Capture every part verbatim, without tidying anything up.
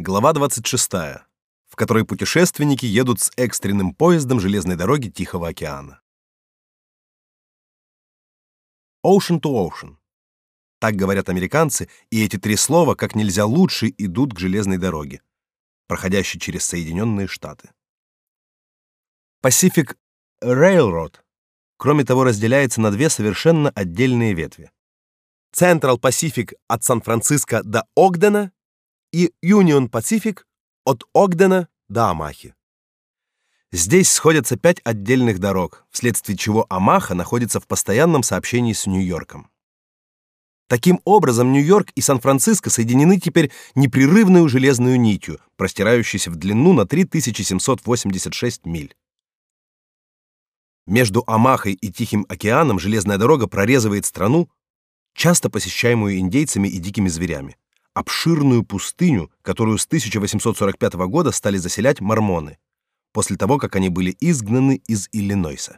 Глава двадцать шестая, в которой путешественники едут с экстренным поездом железной дороги Тихого океана. Ocean to ocean. Так говорят американцы, и эти три слова как нельзя лучше идут к железной дороге, проходящей через Соединенные Штаты. Pacific Railroad, кроме того, разделяется на две совершенно отдельные ветви. Central Pacific от Сан-Франциско до Огдена и Union Pacific от Огдена до Омахи. Здесь сходятся пять отдельных дорог, вследствие чего Омаха находится в постоянном сообщении с Нью-Йорком. Таким образом, Нью-Йорк и Сан-Франциско соединены теперь непрерывной железной нитью, простирающейся в длину на три тысячи семьсот восемьдесят шесть миль. Между Омахой и Тихим океаном железная дорога прорезывает страну, часто посещаемую индейцами и дикими зверями, обширную пустыню, которую с тысяча восемьсот сорок пятого года стали заселять мормоны, после того, как они были изгнаны из Иллинойса.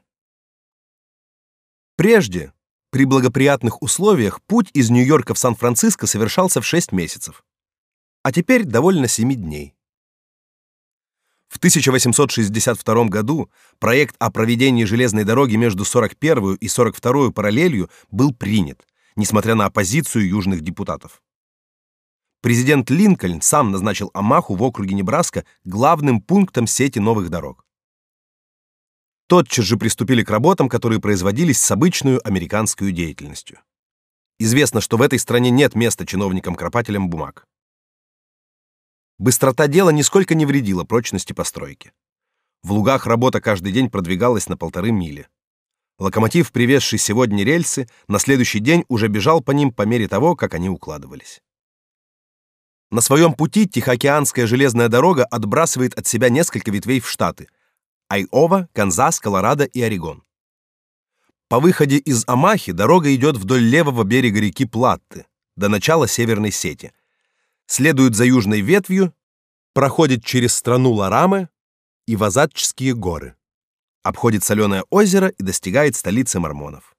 Прежде, при благоприятных условиях, путь из Нью-Йорка в Сан-Франциско совершался в шесть месяцев, а теперь довольно семи дней. В тысяча восемьсот шестьдесят втором году проект о проведении железной дороги между сорок первой и сорок второй параллелью был принят, несмотря на оппозицию южных депутатов. Президент Линкольн сам назначил Омаху в округе Небраска главным пунктом сети новых дорог. Тотчас же приступили к работам, которые производились с обычной американской деятельностью. Известно, что в этой стране нет места чиновникам-кропателям бумаг. Быстрота дела нисколько не вредила прочности постройки. В лугах работа каждый день продвигалась на полторы мили. Локомотив, привезший сегодня рельсы, на следующий день уже бежал по ним по мере того, как они укладывались. На своем пути Тихоокеанская железная дорога отбрасывает от себя несколько ветвей в штаты: Айова, Канзас, Колорадо и Орегон. По выходе из Омахи дорога идет вдоль левого берега реки Платты до начала северной сети, следует за южной ветвью, проходит через страну Лараме и Вазатчские горы, обходит Соленое озеро и достигает столицы мормонов.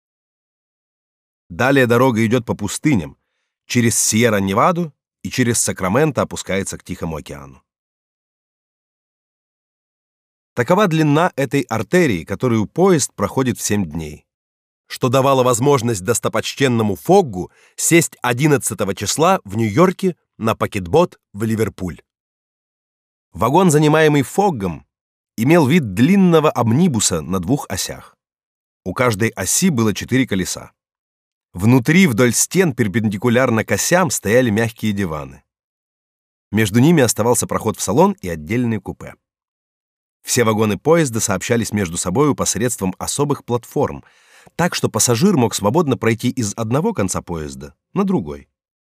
Далее дорога идет по пустыням, через Сьерра-Неваду и через Сакраменто опускается к Тихому океану. Такова длина этой артерии, которую поезд проходит в семь дней, что давало возможность достопочтенному Фоггу сесть одиннадцатого числа в Нью-Йорке на пакетбот в Ливерпуль. Вагон, занимаемый Фоггом, имел вид длинного амнибуса на двух осях. У каждой оси было четыре колеса. Внутри, вдоль стен, перпендикулярно к осям, стояли мягкие диваны. Между ними оставался проход в салон и отдельные купе. Все вагоны поезда сообщались между собою посредством особых платформ, так что пассажир мог свободно пройти из одного конца поезда на другой.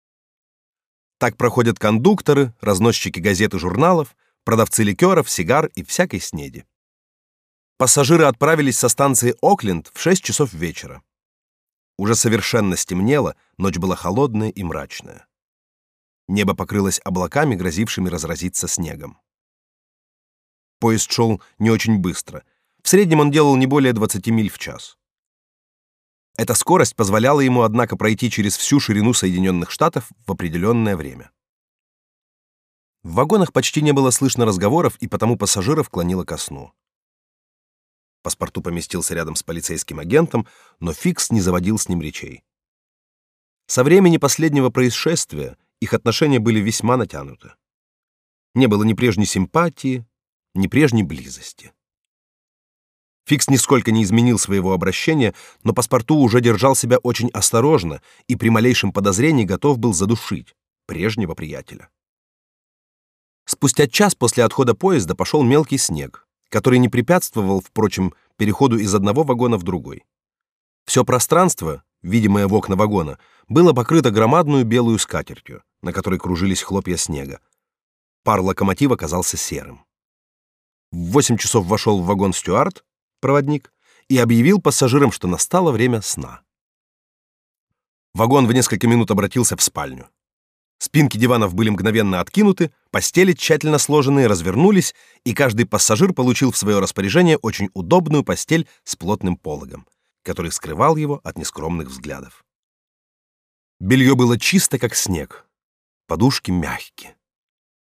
Так проходят кондукторы, разносчики газет и журналов, продавцы ликеров, сигар и всякой снеди. Пассажиры отправились со станции Окленд в шесть часов вечера. Уже совершенно стемнело, ночь была холодная и мрачная. Небо покрылось облаками, грозившими разразиться снегом. Поезд шел не очень быстро. В среднем он делал не более двадцати миль в час. Эта скорость позволяла ему, однако, пройти через всю ширину Соединенных Штатов в определенное время. В вагонах почти не было слышно разговоров, и потому пассажиров клонило ко сну. Паспорту поместился рядом с полицейским агентом, но Фикс не заводил с ним речей. Со времени последнего происшествия их отношения были весьма натянуты. Не было ни прежней симпатии, ни прежней близости. Фикс нисколько не изменил своего обращения, но Паспорту уже держал себя очень осторожно и при малейшем подозрении готов был задушить прежнего приятеля. Спустя час после отхода поезда пошел мелкий снег, который не препятствовал, впрочем, переходу из одного вагона в другой. Все пространство, видимое в окна вагона, было покрыто громадную белую скатертью, на которой кружились хлопья снега. Пар локомотива казался серым. В восемь часов вошел в вагон стюард, проводник, и объявил пассажирам, что настало время сна. Вагон в несколько минут обратился в спальню. Спинки диванов были мгновенно откинуты, постели, тщательно сложенные, развернулись, и каждый пассажир получил в свое распоряжение очень удобную постель с плотным пологом, который скрывал его от нескромных взглядов. Белье было чисто, как снег, подушки мягкие.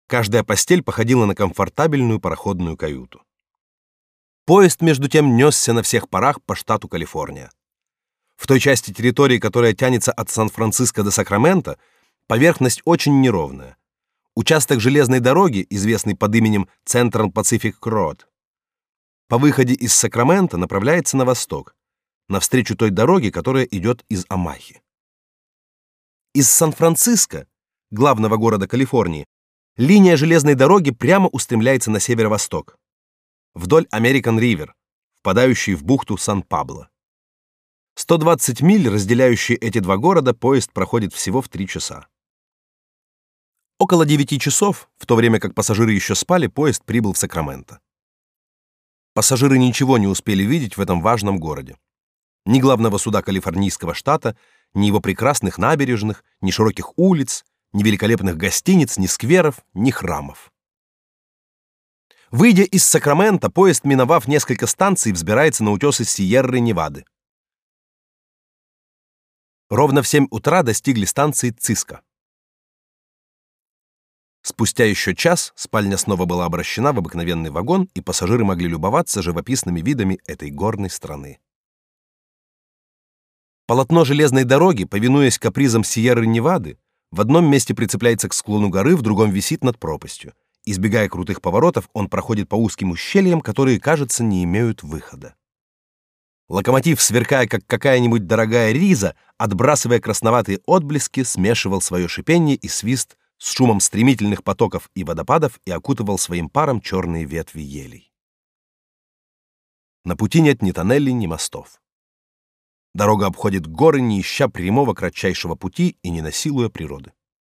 Каждая постель походила на комфортабельную пароходную каюту. Поезд, между тем, несся на всех парах по штату Калифорния. В той части территории, которая тянется от Сан-Франциско до Сакрамента, поверхность очень неровная. Участок железной дороги, известный под именем Central Pacific Road, по выходе из Сакрамента направляется на восток, навстречу той дороге, которая идет из Омахи. Из Сан-Франциско, главного города Калифорнии, линия железной дороги прямо устремляется на северо-восток, вдоль Американ-Ривер, впадающей в бухту Сан-Пабло. сто двадцать миль, разделяющие эти два города, поезд проходит всего в три часа. Около девяти часов, в то время как пассажиры еще спали, поезд прибыл в Сакраменто. Пассажиры ничего не успели видеть в этом важном городе. Ни главного суда калифорнийского штата, ни его прекрасных набережных, ни широких улиц, ни великолепных гостиниц, ни скверов, ни храмов. Выйдя из Сакрамента, поезд, миновав несколько станций, взбирается на утесы Сьерры-Невады. Ровно в семь утра достигли станции Циско. Спустя еще час спальня снова была обращена в обыкновенный вагон, и пассажиры могли любоваться живописными видами этой горной страны. Полотно железной дороги, повинуясь капризам Сьерры-Невады, в одном месте прицепляется к склону горы, в другом висит над пропастью. Избегая крутых поворотов, он проходит по узким ущельям, которые, кажется, не имеют выхода. Локомотив, сверкая как какая-нибудь дорогая риза, отбрасывая красноватые отблески, смешивал свое шипение и свист с шумом стремительных потоков и водопадов и окутывал своим паром черные ветви елей. На пути нет ни тоннелей, ни мостов. Дорога обходит горы, не ища прямого кратчайшего пути и не насилуя природы.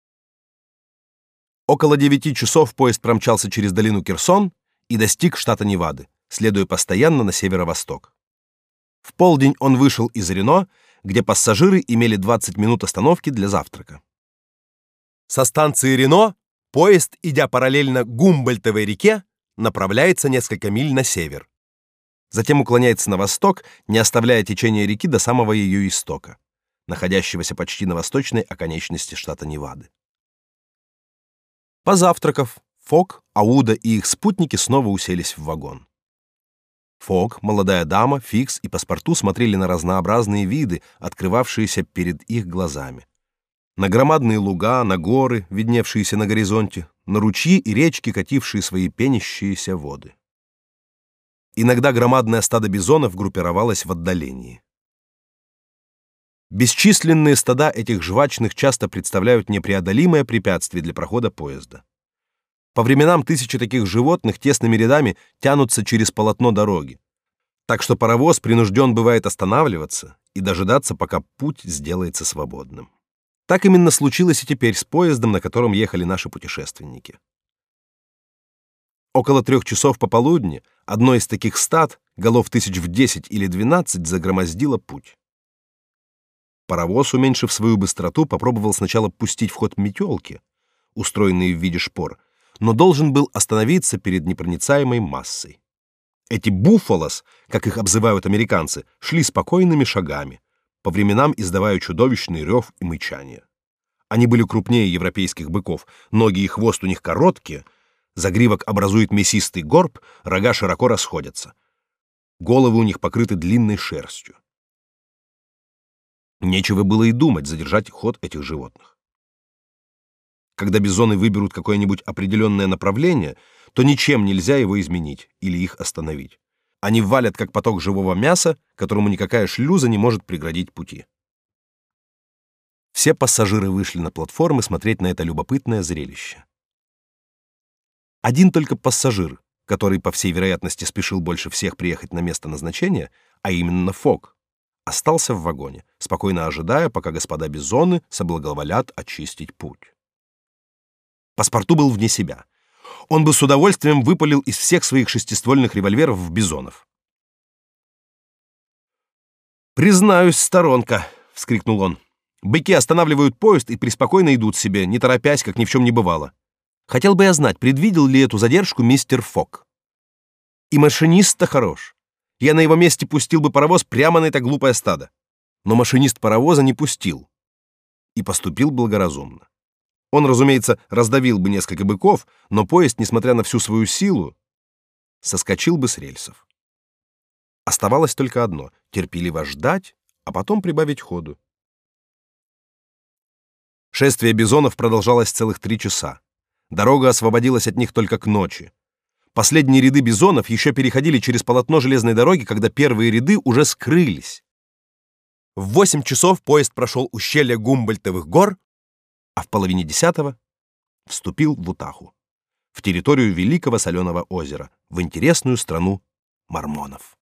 Около девяти часов поезд промчался через долину Керсон и достиг штата Невады, следуя постоянно на северо-восток. В полдень он вышел из Рено, где пассажиры имели двадцать минут остановки для завтрака. Со станции Рено поезд, идя параллельно Гумбольдтовой реке, направляется несколько миль на север. Затем уклоняется на восток, не оставляя течения реки до самого ее истока, находящегося почти на восточной оконечности штата Невады. Позавтракав, Фок, Ауда и их спутники снова уселись в вагон. Фок, молодая дама, Фикс и паспорту смотрели на разнообразные виды, открывавшиеся перед их глазами. На громадные луга, на горы, видневшиеся на горизонте, на ручьи и речки, катившие свои пенящиеся воды. Иногда громадное стадо бизонов группировалось в отдалении. Бесчисленные стада этих жвачных часто представляют непреодолимое препятствие для прохода поезда. По временам тысячи таких животных тесными рядами тянутся через полотно дороги, так что паровоз принужден бывает останавливаться и дожидаться, пока путь сделается свободным. Так именно случилось и теперь с поездом, на котором ехали наши путешественники. Около трех часов пополудни одно из таких стад, голов тысяч в десять или двенадцать, загромоздило путь. Паровоз, уменьшив свою быстроту, попробовал сначала пустить в ход метелки, устроенные в виде шпор, но должен был остановиться перед непроницаемой массой. Эти буффалос, как их обзывают американцы, шли спокойными шагами, по временам издавая чудовищный рев и мычание. Они были крупнее европейских быков, ноги и хвост у них короткие, загривок образует мясистый горб, рога широко расходятся. Головы у них покрыты длинной шерстью. Нечего было и думать задержать ход этих животных. Когда бизоны выберут какое-нибудь определенное направление, то ничем нельзя его изменить или их остановить. Они валят, как поток живого мяса, которому никакая шлюза не может преградить пути. Все пассажиры вышли на платформы смотреть на это любопытное зрелище. Один только пассажир, который, по всей вероятности, спешил больше всех приехать на место назначения, а именно Фок, остался в вагоне, спокойно ожидая, пока господа бизоны соблаговолят очистить путь. Паспорту был вне себя. Он бы с удовольствием выпалил из всех своих шестиствольных револьверов в бизонов. «Признаюсь, сторонка!» — вскрикнул он. «Быки останавливают поезд и преспокойно идут себе, не торопясь, как ни в чем не бывало. Хотел бы я знать, предвидел ли эту задержку мистер Фок. И машинист-то хорош. Я на его месте пустил бы паровоз прямо на это глупое стадо. Но машинист паровоза не пустил. И поступил благоразумно. Он, разумеется, раздавил бы несколько быков, но поезд, несмотря на всю свою силу, соскочил бы с рельсов. Оставалось только одно — терпеливо ждать, а потом прибавить ходу. Шествие бизонов продолжалось целых три часа. Дорога освободилась от них только к ночи. Последние ряды бизонов еще переходили через полотно железной дороги, когда первые ряды уже скрылись. В восемь часов поезд прошел ущелье Гумбольдтовых гор, а в половине десятого вступил в Утаху, в территорию Великого Соленого озера, в интересную страну мормонов.